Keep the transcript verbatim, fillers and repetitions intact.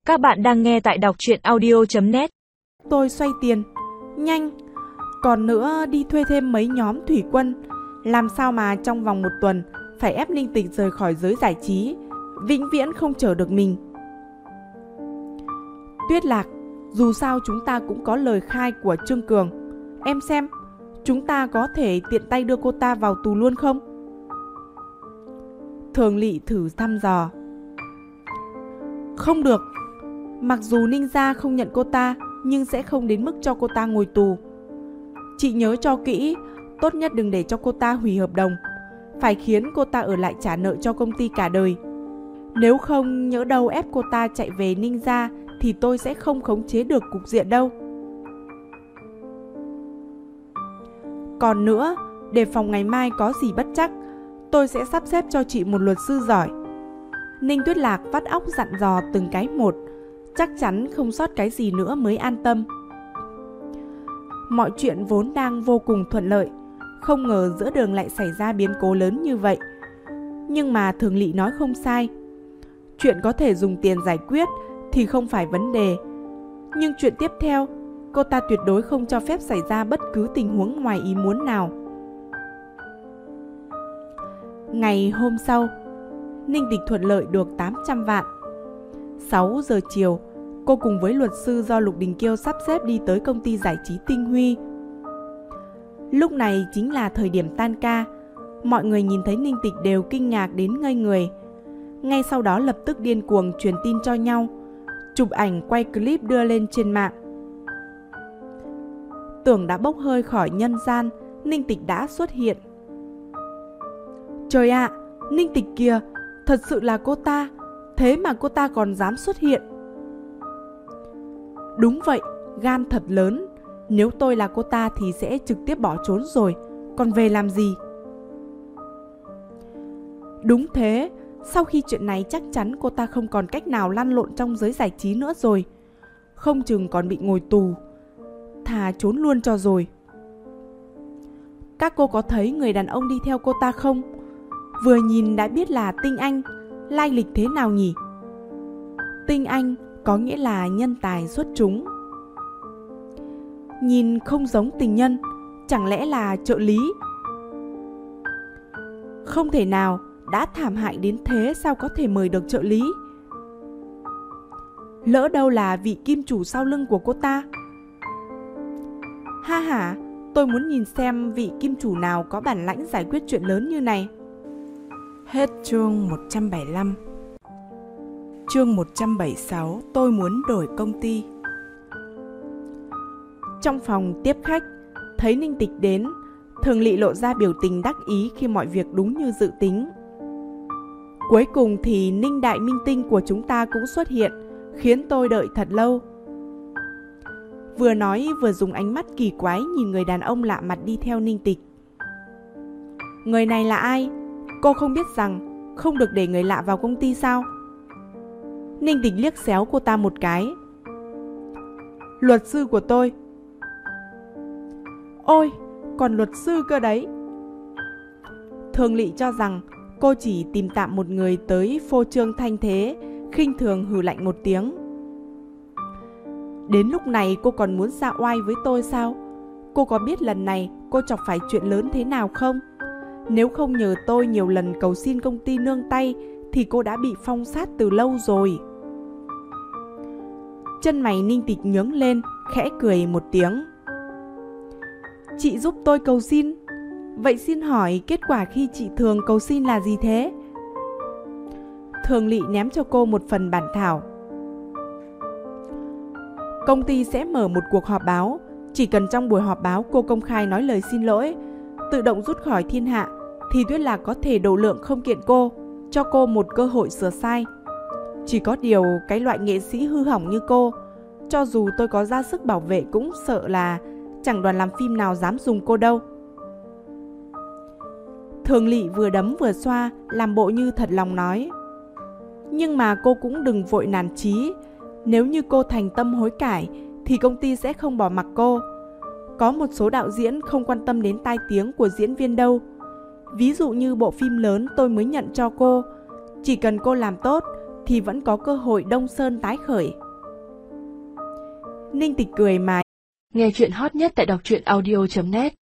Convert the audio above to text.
Các bạn đang nghe tại đọc truyện audio chấm net. Tôi xoay tiền. Nhanh. Còn nữa đi thuê thêm mấy nhóm thủy quân. Làm sao mà trong vòng một tuần phải ép Ninh Tịch rời khỏi giới giải trí, vĩnh viễn không chở được mình. Tuyết Lạc, dù sao chúng ta cũng có lời khai của Trương Cường. Em xem, chúng ta có thể tiện tay đưa cô ta vào tù luôn không? Thường Lị thử thăm dò. Không được. Mặc dù Ninh gia không nhận cô ta, nhưng sẽ không đến mức cho cô ta ngồi tù. Chị nhớ cho kỹ, tốt nhất đừng để cho cô ta hủy hợp đồng, phải khiến cô ta ở lại trả nợ cho công ty cả đời. Nếu không, nhỡ đâu ép cô ta chạy về Ninh gia thì tôi sẽ không khống chế được cục diện đâu. Còn nữa, để phòng ngày mai có gì bất trắc, tôi sẽ sắp xếp cho chị một luật sư giỏi. Ninh Tuyết Lạc vắt óc dặn dò từng cái một, chắc chắn không sót cái gì nữa mới an tâm. Mọi chuyện vốn đang vô cùng thuận lợi, không ngờ giữa đường lại xảy ra biến cố lớn như vậy. Nhưng mà Thường Lị nói không sai. Chuyện có thể dùng tiền giải quyết thì không phải vấn đề. Nhưng chuyện tiếp theo, cô ta tuyệt đối không cho phép xảy ra bất cứ tình huống ngoài ý muốn nào. Ngày hôm sau, Ninh Tịch thuận lợi được tám trăm vạn. sáu giờ chiều, cô cùng với luật sư do Lục Đình Kiêu sắp xếp đi tới công ty giải trí Tinh Huy. Lúc này chính là thời điểm tan ca. Mọi người nhìn thấy Ninh Tịch đều kinh ngạc đến ngây người. Ngay sau đó lập tức điên cuồng truyền tin cho nhau, chụp ảnh quay clip đưa lên trên mạng. Tưởng đã bốc hơi khỏi nhân gian, Ninh Tịch đã xuất hiện. Trời ạ, à, Ninh Tịch kìa, thật sự là cô ta, thế mà cô ta còn dám xuất hiện. Đúng vậy, gan thật lớn. Nếu tôi là cô ta thì sẽ trực tiếp bỏ trốn rồi, còn về làm gì? Đúng thế, sau khi chuyện này chắc chắn cô ta không còn cách nào lăn lộn trong giới giải trí nữa rồi. Không chừng còn bị ngồi tù. Thà trốn luôn cho rồi. Các cô có thấy người đàn ông đi theo cô ta không? Vừa nhìn đã biết là Tinh Anh. Lai lịch thế nào nhỉ? Tinh Anh có nghĩa là nhân tài xuất chúng. Nhìn không giống tình nhân, chẳng lẽ là trợ lý? Không thể nào, đã thảm hại đến thế sao có thể mời được trợ lý? Lỡ đâu là vị kim chủ sau lưng của cô ta? Ha ha, tôi muốn nhìn xem vị kim chủ nào có bản lãnh giải quyết chuyện lớn như này. Hết chương một trăm bảy mươi lăm. Chương một trăm bảy mươi sáu, tôi muốn đổi công ty. Trong phòng tiếp khách, thấy Ninh Tịch đến, Thường Lị lộ ra biểu tình đắc ý khi mọi việc đúng như dự tính. Cuối cùng thì Ninh đại minh tinh của chúng ta cũng xuất hiện, khiến tôi đợi thật lâu. Vừa nói vừa dùng ánh mắt kỳ quái nhìn người đàn ông lạ mặt đi theo Ninh Tịch. Người này là ai? Cô không biết rằng không được để người lạ vào công ty sao? Ninh Tịch liếc xéo cô ta một cái. Luật sư của tôi. Ôi, còn luật sư cơ đấy. Thường Lị cho rằng cô chỉ tìm tạm một người tới phô trương thanh thế, khinh thường hừ lạnh một tiếng. Đến lúc này cô còn muốn ra oai với tôi sao? Cô có biết lần này cô chọc phải chuyện lớn thế nào không? Nếu không nhờ tôi nhiều lần cầu xin công ty nương tay thì cô đã bị phong sát từ lâu rồi. Chân mày Ninh Tịch nhướng lên, khẽ cười một tiếng. Chị giúp tôi cầu xin. Vậy xin hỏi kết quả khi chị thường cầu xin là gì thế? Thường Lị ném cho cô một phần bản thảo. Công ty sẽ mở một cuộc họp báo. Chỉ cần trong buổi họp báo cô công khai nói lời xin lỗi, tự động rút khỏi thiên hạ, thì Tuyết Lạc có thể độ lượng không kiện cô, cho cô một cơ hội sửa sai. Chỉ có điều cái loại nghệ sĩ hư hỏng như cô, cho dù tôi có ra sức bảo vệ cũng sợ là chẳng đoàn làm phim nào dám dùng cô đâu. Thường Lị vừa đấm vừa xoa, làm bộ như thật lòng nói. Nhưng mà cô cũng đừng vội nản chí. Nếu như cô thành tâm hối cải thì công ty sẽ không bỏ mặc cô. Có một số đạo diễn không quan tâm đến tai tiếng của diễn viên đâu. Ví dụ như bộ phim lớn tôi mới nhận cho cô, chỉ cần cô làm tốt thì vẫn có cơ hội Đông Sơn tái khởi. Ninh Tịch cười mà. Nghe chuyện hot nhất tại đọc truyện audio chấm net.